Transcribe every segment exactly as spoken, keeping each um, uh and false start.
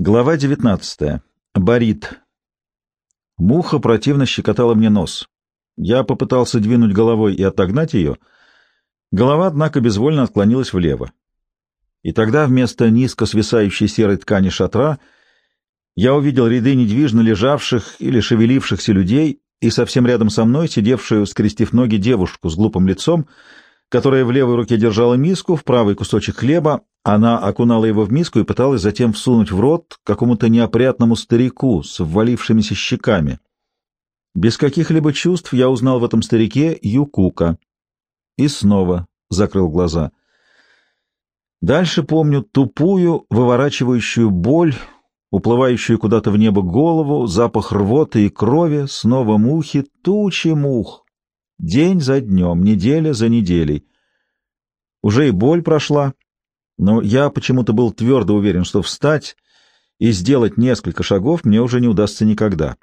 Глава девятнадцатая. Борит. Муха противно щекотала мне нос. Я попытался двинуть головой и отогнать ее. Голова, однако, безвольно отклонилась влево. И тогда вместо низко свисающей серой ткани шатра я увидел ряды недвижно лежавших или шевелившихся людей и совсем рядом со мной сидевшую, скрестив ноги, девушку с глупым лицом, которая в левой руке держала миску, в правой кусочек хлеба. Она окунала его в миску и пыталась затем всунуть в рот какому-то неопрятному старику с ввалившимися щеками. Без каких-либо чувств я узнал в этом старике Юкука. И снова закрыл глаза. Дальше помню тупую, выворачивающую боль, уплывающую куда-то в небо голову, запах рвоты и крови, снова мухи, тучи мух. День за днем, неделя за неделей. Уже и боль прошла, но я почему-то был твердо уверен, что встать и сделать несколько шагов мне уже не удастся никогда.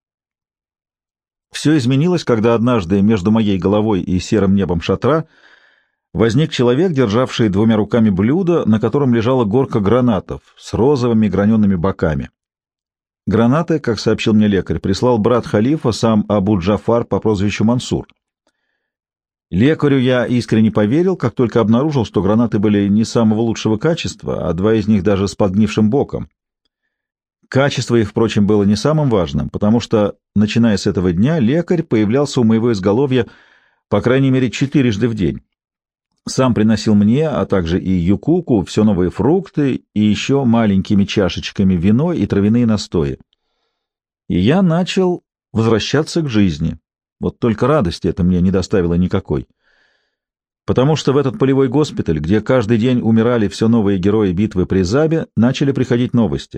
Все изменилось, когда однажды между моей головой и серым небом шатра возник человек, державший двумя руками блюдо, на котором лежала горка гранатов с розовыми гранеными боками. Гранаты, как сообщил мне лекарь, прислал брат халифа, сам Абу-Джафар по прозвищу Мансур. Лекарю я искренне поверил, как только обнаружил, что гранаты были не самого лучшего качества, а два из них даже с подгнившим боком. Качество их, впрочем, было не самым важным, потому что, начиная с этого дня, лекарь появлялся у моего изголовья по крайней мере четырежды в день. Сам приносил мне, а также и Юкуку, все новые фрукты и еще маленькими чашечками вино и травяные настои. И я начал возвращаться к жизни. Вот только радости это мне не доставило никакой. Потому что в этот полевой госпиталь, где каждый день умирали все новые герои битвы при Забе, начали приходить новости.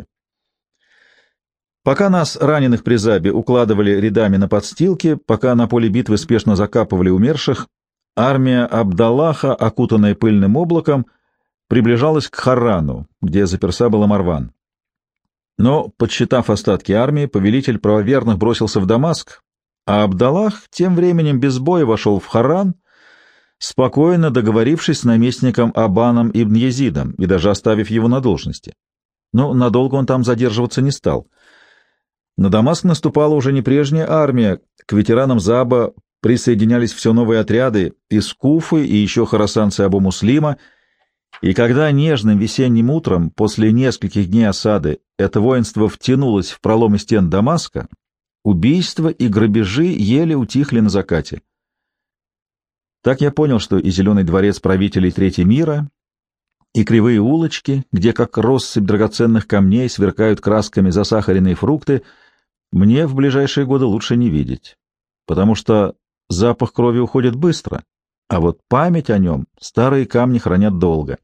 Пока нас, раненых при Забе, укладывали рядами на подстилки, пока на поле битвы спешно закапывали умерших, армия Абдаллаха, окутанная пыльным облаком, приближалась к Харрану, где заперся был Марван. Но, подсчитав остатки армии, повелитель правоверных бросился в Дамаск, а Абдаллах тем временем без боя вошел в Харран, спокойно договорившись с наместником Абаном ибн Езидом и даже оставив его на должности. Но надолго он там задерживаться не стал. На Дамаск наступала уже не прежняя армия, к ветеранам Заба присоединялись все новые отряды из Куфы и еще хорасанцы Абу Муслима, и когда нежным весенним утром, после нескольких дней осады, это воинство втянулось в проломы стен Дамаска, убийства и грабежи еле утихли на закате. Так я понял, что и зеленый дворец правителей Третьего мира, и кривые улочки, где как россыпь драгоценных камней сверкают красками засахаренные фрукты, мне в ближайшие годы лучше не видеть, потому что запах крови уходит быстро, а вот память о нем старые камни хранят долго.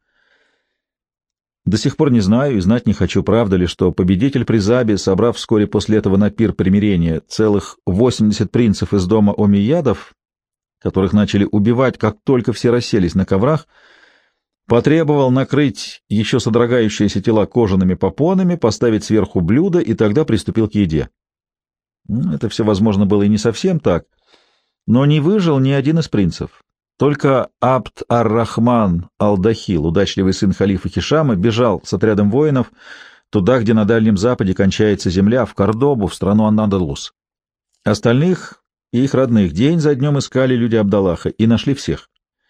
До сих пор не знаю и знать не хочу, правда ли, что победитель при Забе, собрав вскоре после этого на пир примирения целых восемьдесят принцев из дома омейядов, которых начали убивать, как только все расселись на коврах, потребовал накрыть еще содрогающиеся тела кожаными попонами, поставить сверху блюдо и тогда приступил к еде. Это все, возможно, было и не совсем так, но не выжил ни один из принцев. Только Абд ар-Рахман ал-Дахил, удачливый сын халифа Хишама, бежал с отрядом воинов туда, где на Дальнем Западе кончается земля, в Кордобу, в страну Ан-Андалус. Остальных и их родных день за днем искали люди Абдаллаха и нашли всех.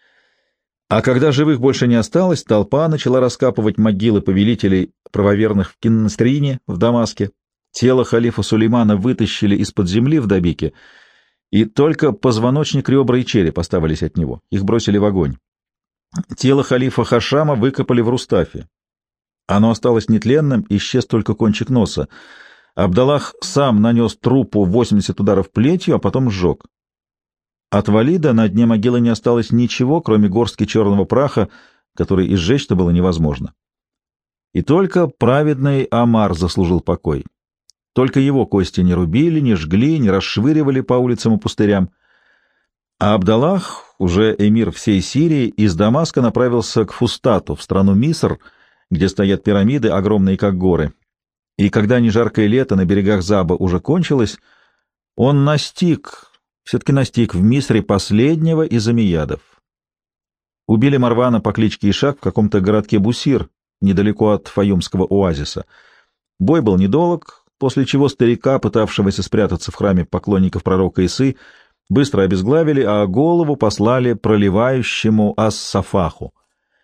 А когда живых больше не осталось, толпа начала раскапывать могилы повелителей правоверных в Киннастрине, в Дамаске. Тело халифа Сулеймана вытащили из-под земли в Dabике, и только позвоночник, ребра и череп оставались от него. Их бросили в огонь. Тело халифа Хашама выкопали в Рустафе. Оно осталось нетленным, исчез только кончик носа. Абдаллах сам нанес трупу восемьдесят ударов плетью, а потом сжег. От Валида на дне могилы не осталось ничего, кроме горстки черного праха, который и сжечь-то было невозможно. И только праведный Амар заслужил покой. Только его кости не рубили, не жгли, не расшвыривали по улицам и пустырям. А Абдаллах, уже эмир всей Сирии, из Дамаска направился к Фустату, в страну Миср, где стоят пирамиды, огромные как горы. И когда нежаркое лето на берегах Заба уже кончилось, он настиг, все-таки настиг в Мисре последнего из омейядов. Убили Марвана по кличке Ишак в каком-то городке Бусир, недалеко от Фаюмского оазиса. Бой был недолг, после чего старика, пытавшегося спрятаться в храме поклонников пророка Исы, быстро обезглавили, а голову послали проливающему Ас-Сафаху.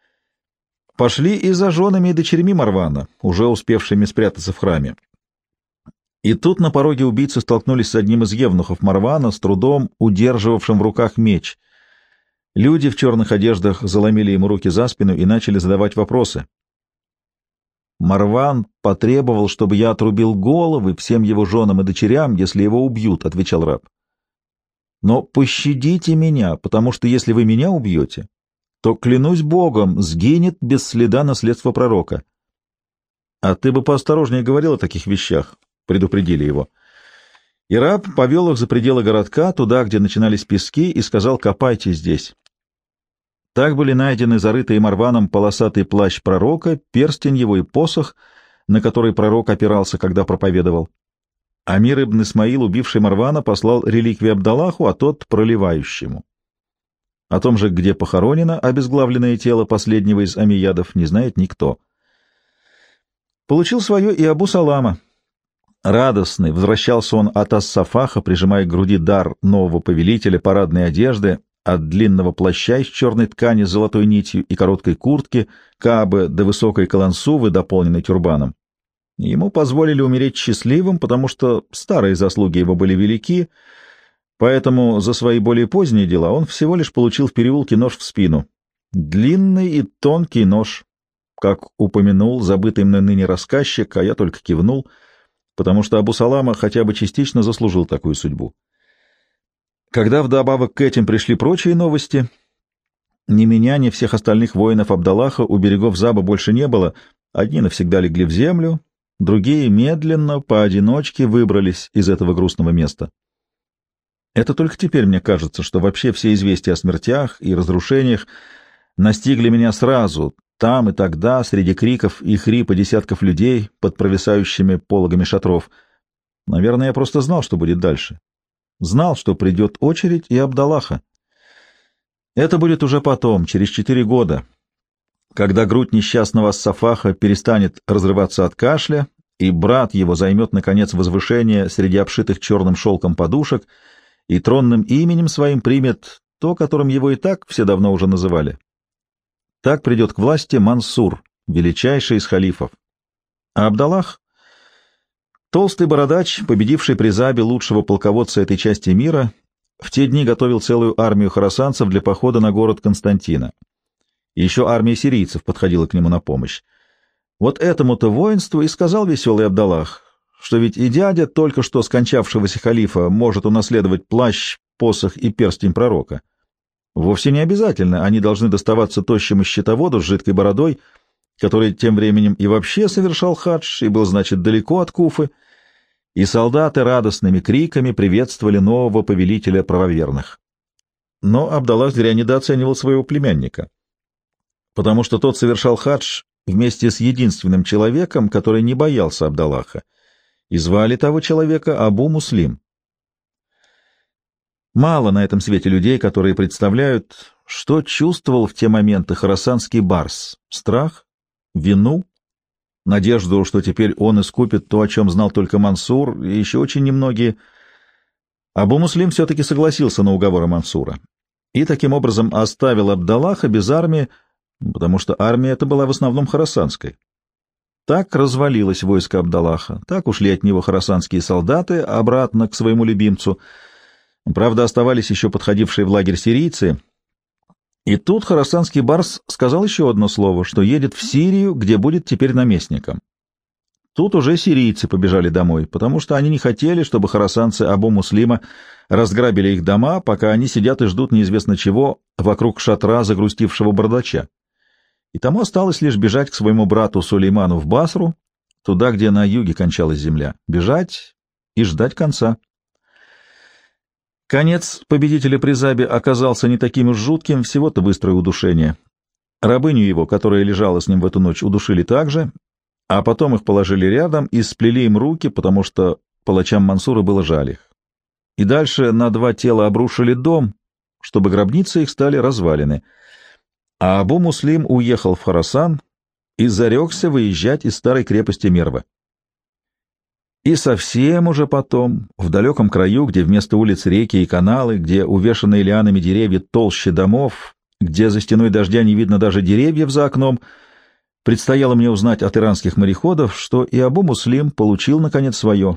Пошли и за женами и дочерьми Марвана, уже успевшими спрятаться в храме. И тут на пороге убийцы столкнулись с одним из евнухов Марвана, с трудом удерживавшим в руках меч. Люди в черных одеждах заломили ему руки за спину и начали задавать вопросы. «Марван потребовал, чтобы я отрубил головы всем его женам и дочерям, если его убьют», — отвечал раб. «Но пощадите меня, потому что если вы меня убьете, то, клянусь Богом, сгинет без следа наследство пророка». «А ты бы поосторожнее говорил о таких вещах», — предупредили его. И раб повел их за пределы городка, туда, где начинались пески, и сказал: «Копайте здесь». Так были найдены зарытые Марваном полосатый плащ пророка, перстень его и посох, на который пророк опирался, когда проповедовал. Амир ибн Исмаил, убивший Марвана, послал реликвии Абдаллаху, а тот — проливающему. О том же, где похоронено обезглавленное тело последнего из амиядов, не знает никто. Получил свое и Абу Салама. Радостный возвращался он от Ас-Сафаха, прижимая к груди дар нового повелителя парадной одежды, от длинного плаща из черной ткани с золотой нитью и короткой куртки, каабы до высокой калансувы, дополненной тюрбаном. Ему позволили умереть счастливым, потому что старые заслуги его были велики, поэтому за свои более поздние дела он всего лишь получил в переулке нож в спину. Длинный и тонкий нож, как упомянул забытый мной ныне рассказчик, а я только кивнул, потому что Абу Салама хотя бы частично заслужил такую судьбу. Когда вдобавок к этим пришли прочие новости, ни меня, ни всех остальных воинов Абдаллаха у берегов Заба больше не было. Одни навсегда легли в землю, другие медленно, поодиночке выбрались из этого грустного места. Это только теперь мне кажется, что вообще все известия о смертях и разрушениях настигли меня сразу, там и тогда, среди криков и хрипа десятков людей под провисающими пологами шатров. Наверное, я просто знал, что будет дальше. Знал, что придет очередь и Абдаллаха. Это будет уже потом, через четыре года, когда грудь несчастного Ас-Сафаха перестанет разрываться от кашля, и брат его займет, наконец, возвышение среди обшитых черным шелком подушек и тронным именем своим примет то, которым его и так все давно уже называли. Так придет к власти Мансур, величайший из халифов. А Абдаллах — толстый бородач, победивший при Забе лучшего полководца этой части мира, в те дни готовил целую армию хорасанцев для похода на город Константина. Еще армия сирийцев подходила к нему на помощь. Вот этому-то воинству и сказал веселый Абдаллах, что ведь и дядя только что скончавшегося халифа может унаследовать плащ, посох и перстень пророка. Вовсе не обязательно они должны доставаться тощему щитоводу с жидкой бородой, который тем временем и вообще совершал хадж и был, значит, далеко от Куфы, и солдаты радостными криками приветствовали нового повелителя правоверных. Но Абдаллах зря недооценивал своего племянника, потому что тот совершал хадж вместе с единственным человеком, который не боялся Абдаллаха, и звали того человека Абу Муслим. Мало на этом свете людей, которые представляют, что чувствовал в те моменты хорасанский барс — страх, вину, надежду, что теперь он искупит то, о чем знал только Мансур, и еще очень немногие. Абу Муслим все-таки согласился на уговоры Мансура и таким образом оставил Абдаллаха без армии, потому что армия эта была в основном хорасанской. Так развалилось войско Абдаллаха, так ушли от него хорасанские солдаты обратно к своему любимцу. Правда, оставались еще подходившие в лагерь сирийцы. И тут хорасанский барс сказал еще одно слово, что едет в Сирию, где будет теперь наместником. Тут уже сирийцы побежали домой, потому что они не хотели, чтобы хорасанцы Абу Муслима разграбили их дома, пока они сидят и ждут неизвестно чего вокруг шатра загрустившего бардача. И тому осталось лишь бежать к своему брату Сулейману в Басру, туда, где на юге кончалась земля, бежать и ждать конца. Конец победителя при Забе оказался не таким уж жутким, всего-то быстрое удушение. Рабыню его, которая лежала с ним в эту ночь, удушили также, а потом их положили рядом и сплели им руки, потому что палачам Мансура было жаль их. И дальше на два тела обрушили дом, чтобы гробницы их стали развалины. А Абу Муслим уехал в Хорасан и зарекся выезжать из старой крепости Мерва. И совсем уже потом, в далеком краю, где вместо улиц реки и каналы, где увешанные лианами деревья толще домов, где за стеной дождя не видно даже деревьев за окном, предстояло мне узнать от иранских мореходов, что и Абу Муслим получил, наконец, свое.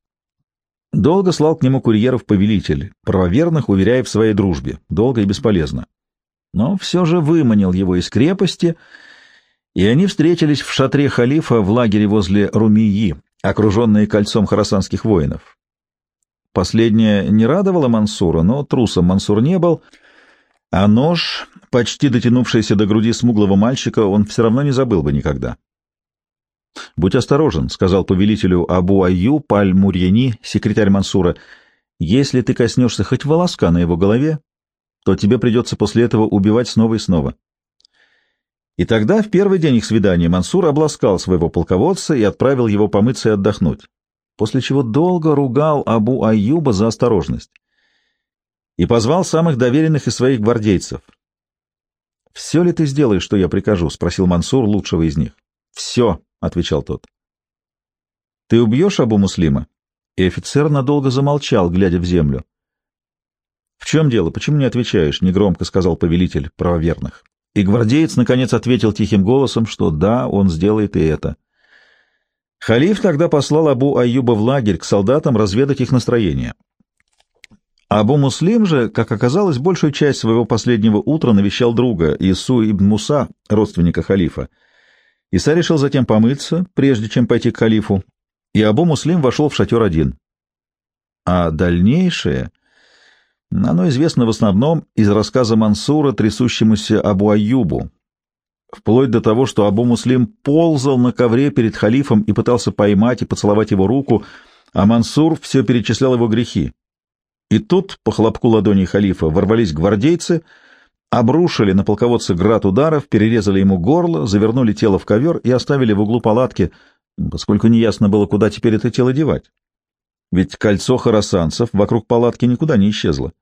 Долго слал к нему курьеров повелитель, правоверных уверяя в своей дружбе, долго и бесполезно. Но все же выманил его из крепости, и они встретились в шатре халифа в лагере возле Румии, окруженные кольцом хорасанских воинов. Последнее не радовало Мансура, но трусом Мансур не был, а нож, почти дотянувшийся до груди смуглого мальчика, он все равно не забыл бы никогда. — Будь осторожен, — сказал повелителю Абу Айюб аль-Мурьяни, секретарь Мансура, — если ты коснешься хоть волоска на его голове, то тебе придется после этого убивать снова и снова. И тогда, в первый день их свидания, Мансур обласкал своего полководца и отправил его помыться и отдохнуть, после чего долго ругал Абу Айюба за осторожность и позвал самых доверенных из своих гвардейцев. — Все ли ты сделаешь, что я прикажу? — спросил Мансур лучшего из них. — Все, — отвечал тот. — Ты убьешь Абу Муслима? И офицер надолго замолчал, глядя в землю. — В чем дело? Почему не отвечаешь? — негромко сказал повелитель правоверных. И гвардеец, наконец, ответил тихим голосом, что да, он сделает и это. Халиф тогда послал Абу Айюба в лагерь к солдатам разведать их настроение. Абу Муслим же, как оказалось, большую часть своего последнего утра навещал друга Ису ибн Муса, родственника халифа. Иса решил затем помыться, прежде чем пойти к халифу, и Абу Муслим вошел в шатер один. А дальнейшее... Оно известно в основном из рассказа Мансура, трясущемуся Абу Айюбу, вплоть до того, что Абу Муслим ползал на ковре перед халифом и пытался поймать и поцеловать его руку, а Мансур все перечислял его грехи. И тут, по хлопку ладони халифа, ворвались гвардейцы, обрушили на полководца град ударов, перерезали ему горло, завернули тело в ковер и оставили в углу палатки, поскольку неясно было, куда теперь это тело девать. Ведь кольцо хорасанцев вокруг палатки никуда не исчезло.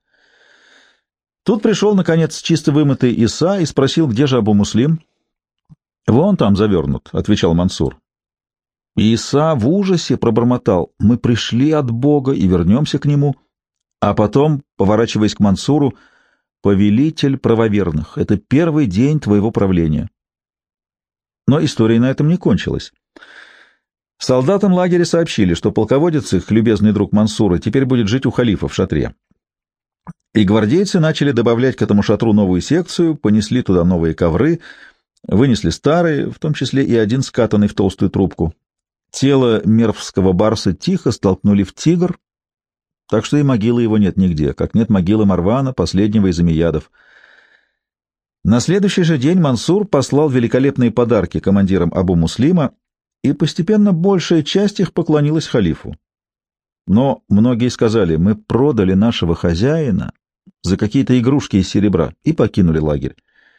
Тут пришел, наконец, чисто вымытый Иса и спросил, где же Абу Муслим. — Вон там завернут, — отвечал Мансур. И Иса в ужасе пробормотал: — Мы пришли от Бога и вернемся к нему. А потом, поворачиваясь к Мансуру: — Повелитель правоверных, это первый день твоего правления. Но история на этом не кончилась. Солдатам лагеря сообщили, что полководец их, любезный друг Мансура, теперь будет жить у халифа в шатре. И гвардейцы начали добавлять к этому шатру новую секцию, понесли туда новые ковры, вынесли старые, в том числе и один скатанный в толстую трубку. Тело мервского барса тихо столкнули в тигр, так что и могилы его нет нигде, как нет могилы Марвана, последнего из амиядов. На следующий же день Мансур послал великолепные подарки командирам Абу Муслима, и постепенно большая часть их поклонилась халифу. Но многие сказали: мы продали нашего хозяина за какие-то игрушки из серебра и покинули лагерь.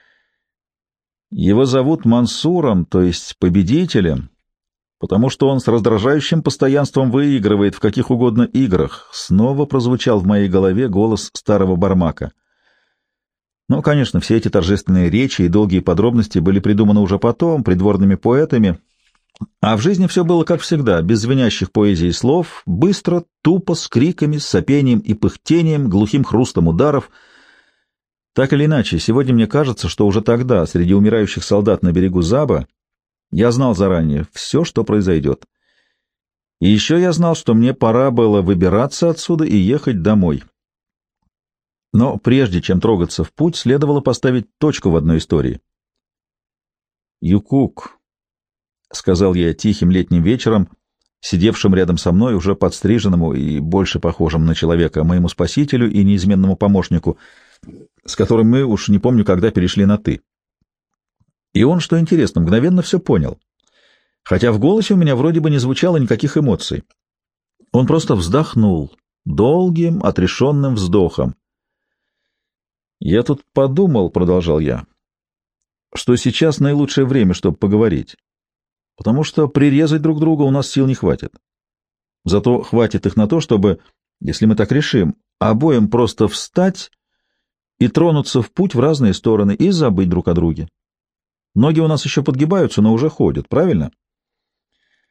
Его зовут Мансуром, то есть победителем, потому что он с раздражающим постоянством выигрывает в каких угодно играх. Снова прозвучал в моей голове голос старого бармака. Но, конечно, все эти торжественные речи и долгие подробности были придуманы уже потом, придворными поэтами, а в жизни все было как всегда, без звенящих поэзии слов, быстро, тупо, с криками, с сопением и пыхтением, глухим хрустом ударов. Так или иначе, сегодня мне кажется, что уже тогда, среди умирающих солдат на берегу Заба, я знал заранее все, что произойдет. И еще я знал, что мне пора было выбираться отсюда и ехать домой. Но прежде чем трогаться в путь, следовало поставить точку в одной истории. «Юкук», — сказал я тихим летним вечером, сидевшим рядом со мной, уже подстриженному и больше похожим на человека, моему спасителю и неизменному помощнику, с которым мы уж не помню, когда перешли на «ты». И он, что интересно, мгновенно все понял, хотя в голосе у меня вроде бы не звучало никаких эмоций. Он просто вздохнул долгим, отрешенным вздохом. «Я тут подумал, — продолжал я, — что сейчас наилучшее время, чтобы поговорить, потому что прирезать друг друга у нас сил не хватит. Зато хватит их на то, чтобы, если мы так решим, обоим просто встать и тронуться в путь в разные стороны и забыть друг о друге. Ноги у нас еще подгибаются, но уже ходят, правильно?»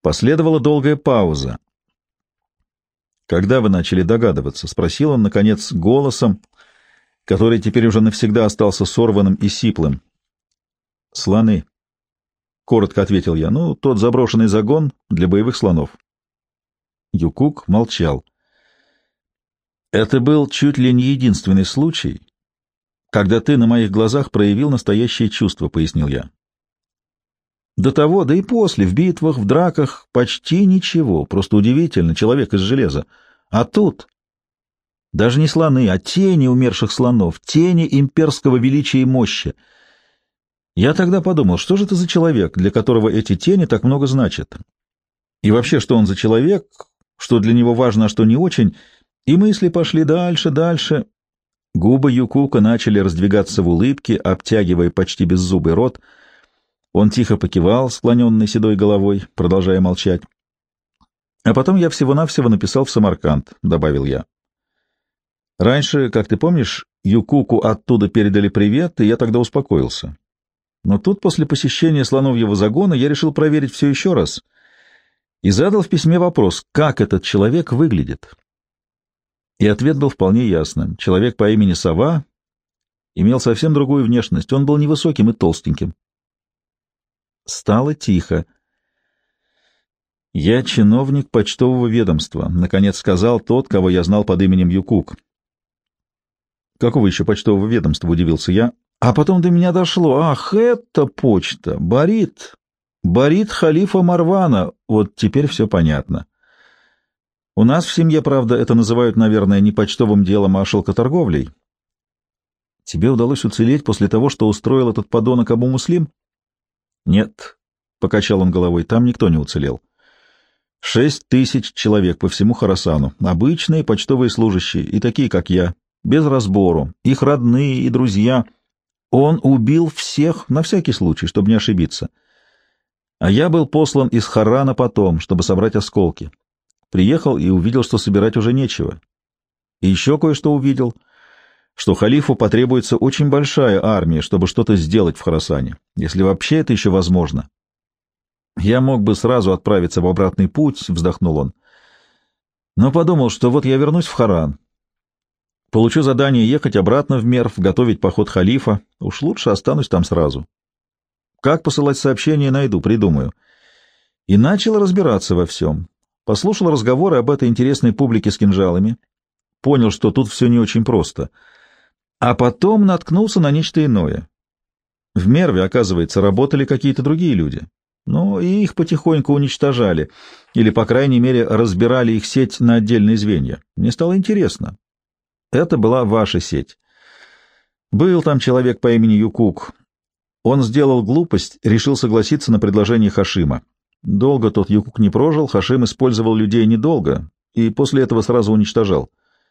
Последовала долгая пауза. «Когда вы начали догадываться?» — спросил он, наконец, голосом, который теперь уже навсегда остался сорванным и сиплым. «Слоны», — коротко ответил я. «Ну, тот заброшенный загон для боевых слонов». Юкук молчал. «Это был чуть ли не единственный случай, когда ты на моих глазах проявил настоящее чувство», — пояснил я. «До того, да и после, в битвах, в драках, почти ничего. Просто удивительно, человек из железа. А тут даже не слоны, а тени умерших слонов, тени имперского величия и мощи. Я тогда подумал, что же это за человек, для которого эти тени так много значат? И вообще, что он за человек, что для него важно, а что не очень, и мысли пошли дальше, дальше». Губы Юкука начали раздвигаться в улыбке, обтягивая почти беззубый рот. Он тихо покивал, склоненной седой головой, продолжая молчать. «А потом я всего-навсего написал в Самарканд», — добавил я. «Раньше, как ты помнишь, Юкуку оттуда передали привет, и я тогда успокоился. Но тут, после посещения слоновьего загона, я решил проверить все еще раз и задал в письме вопрос, как этот человек выглядит. И ответ был вполне ясным. Человек по имени Сова имел совсем другую внешность. Он был невысоким и толстеньким». Стало тихо. «Я чиновник почтового ведомства», — наконец сказал тот, кого я знал под именем Юкук. «Какого еще почтового ведомства?» — удивился я. А потом до меня дошло. Ах, это почта! Барит! Барит халифа Марвана! Вот теперь все понятно. У нас в семье, правда, это называют, наверное, не почтовым делом, а шелкоторговлей. Тебе удалось уцелеть после того, что устроил этот подонок Абу Муслим? Нет, — покачал он головой, — там никто не уцелел. Шесть тысяч человек по всему Хорасану, обычные почтовые служащие, и такие, как я, без разбору, их родные и друзья. Он убил всех на всякий случай, чтобы не ошибиться. А я был послан из Харрана потом, чтобы собрать осколки. Приехал и увидел, что собирать уже нечего. И еще кое-что увидел, что халифу потребуется очень большая армия, чтобы что-то сделать в Хорасане, если вообще это еще возможно. Я мог бы сразу отправиться в обратный путь, — вздохнул он, — но подумал, что вот я вернусь в Харран, получу задание ехать обратно в Мерв, готовить поход халифа, уж лучше останусь там сразу. Как посылать сообщения, найду, придумаю. И начал разбираться во всем. Послушал разговоры об этой интересной публике с кинжалами, понял, что тут все не очень просто. А потом наткнулся на нечто иное. В Мерве, оказывается, работали какие-то другие люди. Ну, и их потихоньку уничтожали, или, по крайней мере, разбирали их сеть на отдельные звенья. Мне стало интересно. Это была ваша сеть. Был там человек по имени Юкук. Он сделал глупость, решил согласиться на предложение Хашима. Долго тот Юкук не прожил, Хашим использовал людей недолго и после этого сразу уничтожал.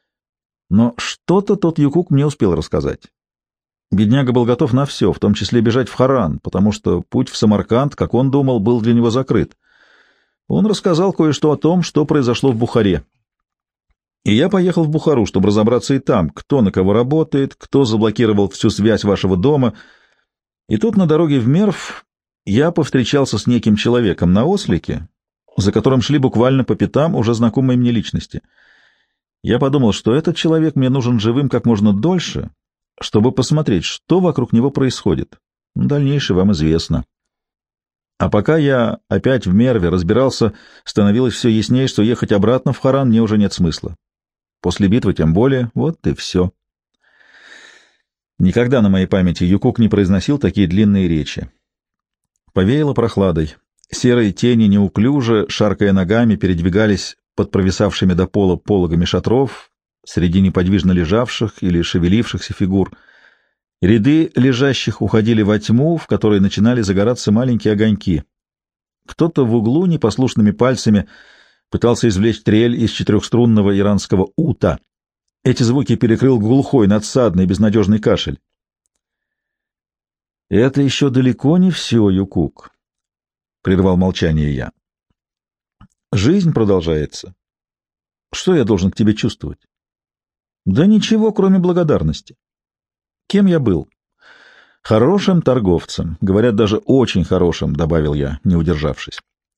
Но что-то тот Юкук мне успел рассказать. Бедняга был готов на все, в том числе бежать в Харран, потому что путь в Самарканд, как он думал, был для него закрыт. Он рассказал кое-что о том, что произошло в Бухаре. И я поехал в Бухару, чтобы разобраться и там, кто на кого работает, кто заблокировал всю связь вашего дома. И тут на дороге в Мерв я повстречался с неким человеком на ослике, за которым шли буквально по пятам уже знакомые мне личности. Я подумал, что этот человек мне нужен живым как можно дольше, чтобы посмотреть, что вокруг него происходит. Дальнейшее вам известно. А пока я опять в Мерве разбирался, становилось все яснее, что ехать обратно в Харран мне уже нет смысла. После битвы тем более, вот и все. Никогда на моей памяти Юкук не произносил такие длинные речи. Повеяло прохладой. Серые тени неуклюже, шаркая ногами, передвигались под провисавшими до пола пологами шатров, среди неподвижно лежавших или шевелившихся фигур. Ряды лежащих уходили во тьму, в которой начинали загораться маленькие огоньки. Кто-то в углу непослушными пальцами пытался извлечь трель из четырехструнного иранского ута. Эти звуки перекрыл глухой, надсадный, безнадежный кашель. «Это еще далеко не все, Юкук», — прервал молчание я. «Жизнь продолжается. Что я должен к тебе чувствовать?» «Да ничего, кроме благодарности. Кем я был?» «Хорошим торговцем, говорят, даже очень хорошим», — добавил я, не удержавшись.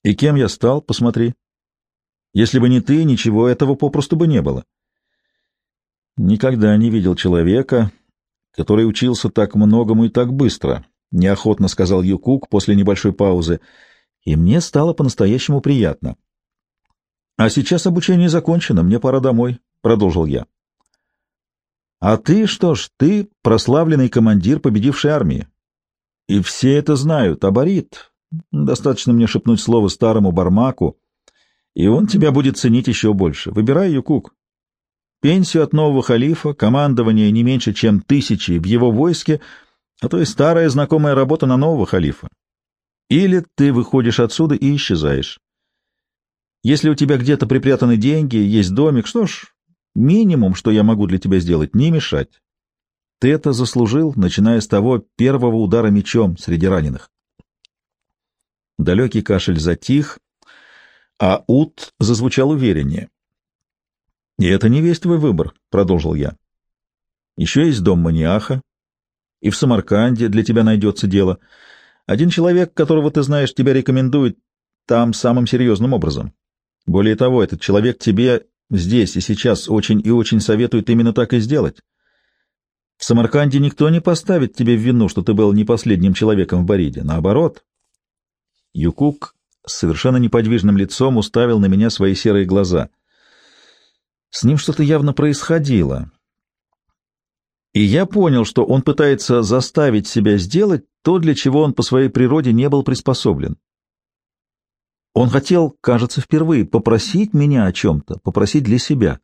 И кем я стал, посмотри. Если бы не ты, ничего этого попросту бы не было. Никогда не видел человека, который учился так многому и так быстро, — неохотно сказал Юкук после небольшой паузы, и мне стало по-настоящему приятно. — А сейчас обучение закончено, мне пора домой, — продолжил я. — А ты, что ж, ты прославленный командир победившей армии. И все это знают, а Борит, достаточно мне шепнуть слово старому Бармаку, и он тебя будет ценить еще больше. Выбирай, Юкук. Пенсию от нового халифа, командование не меньше, чем тысячи в его войске, а то и старая знакомая работа на нового халифа. Или ты выходишь отсюда и исчезаешь. Если у тебя где-то припрятаны деньги, есть домик, что ж, минимум, что я могу для тебя сделать, не мешать. Ты это заслужил, начиная с того первого удара мечом среди раненых. Далекий кашель затих, а ут зазвучал увереннее. — И это не весь твой выбор, — продолжил я. — Еще есть дом Маниаха, и в Самарканде для тебя найдется дело. Один человек, которого ты знаешь, тебя рекомендует там самым серьезным образом. Более того, этот человек тебе здесь и сейчас очень и очень советует именно так и сделать. В Самарканде никто не поставит тебе в вину, что ты был не последним человеком в Бориде. Наоборот. Юкук с совершенно неподвижным лицом уставил на меня свои серые глаза. С ним что-то явно происходило. И я понял, что он пытается заставить себя сделать то, для чего он по своей природе не был приспособлен. Он хотел, кажется, впервые попросить меня о чем-то, попросить для себя.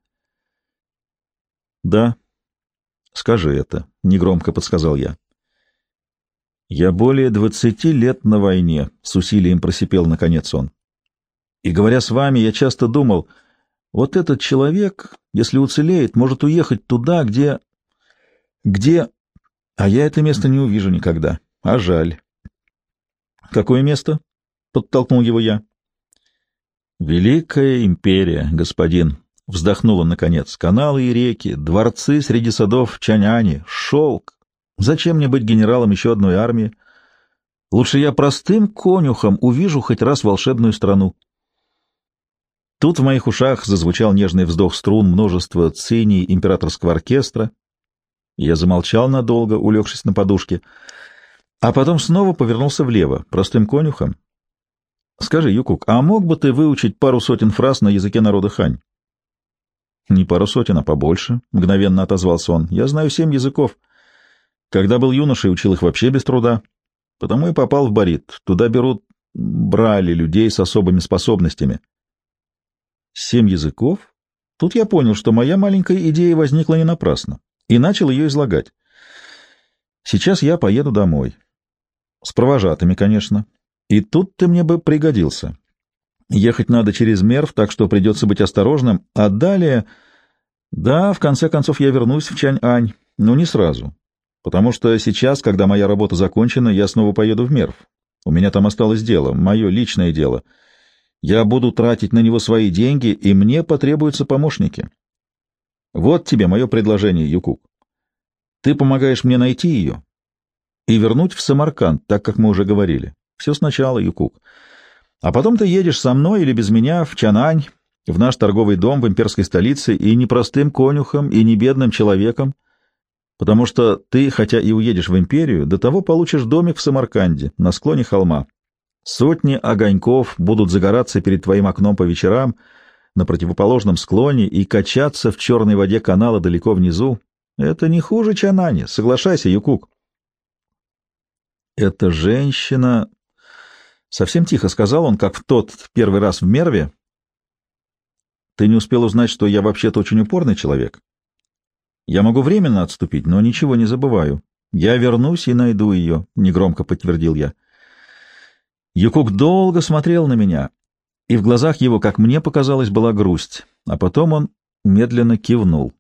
— Да, скажи это, — негромко подсказал я. — Я более двадцати лет на войне, — с усилием просипел наконец он. И, говоря с вами, я часто думал, вот этот человек, если уцелеет, может уехать туда, где... где... А я это место не увижу никогда. А жаль. — Какое место? — подтолкнул его я. — Великая империя, господин, — вздохнул он наконец. — Каналы и реки, дворцы среди садов Чаняни, шелк. Зачем мне быть генералом еще одной армии? Лучше я простым конюхом увижу хоть раз волшебную страну. Тут в моих ушах зазвучал нежный вздох струн множества циней императорского оркестра. Я замолчал надолго, улегшись на подушке, а потом снова повернулся влево, простым конюхом. — Скажи, Юкук, а мог бы ты выучить пару сотен фраз на языке народа Хань? — Не пару сотен, а побольше, — мгновенно отозвался он. — Я знаю семь языков. Когда был юношей, учил их вообще без труда. Потому и попал в Борит. Туда берут, брали людей с особыми способностями. Семь языков? Тут я понял, что моя маленькая идея возникла не напрасно, и начал ее излагать. Сейчас я поеду домой. С провожатыми, конечно. И тут ты мне бы пригодился. Ехать надо через Мерв, так что придется быть осторожным. А далее... Да, в конце концов я вернусь в Чань-Ань, но не сразу. Потому что сейчас, когда моя работа закончена, я снова поеду в Мерв. У меня там осталось дело, мое личное дело. Я буду тратить на него свои деньги, и мне потребуются помощники. Вот тебе мое предложение, Юкук. Ты помогаешь мне найти ее и вернуть в Самарканд, так как мы уже говорили. Все сначала, Юкук. А потом ты едешь со мной или без меня в Чанань, в наш торговый дом в имперской столице, и не простым конюхом, и не бедным человеком, потому что ты, хотя и уедешь в империю, до того получишь домик в Самарканде, на склоне холма. Сотни огоньков будут загораться перед твоим окном по вечерам на противоположном склоне и качаться в черной воде канала далеко внизу. Это не хуже Чанани, соглашайся, Юкук. Эта женщина... Совсем тихо сказал он, как в тот первый раз в Мерве. Ты не успел узнать, что я вообще-то очень упорный человек? Я могу временно отступить, но ничего не забываю. Я вернусь и найду ее, — негромко подтвердил я. Юкук долго смотрел на меня, и в глазах его, как мне показалось, была грусть, а потом он медленно кивнул.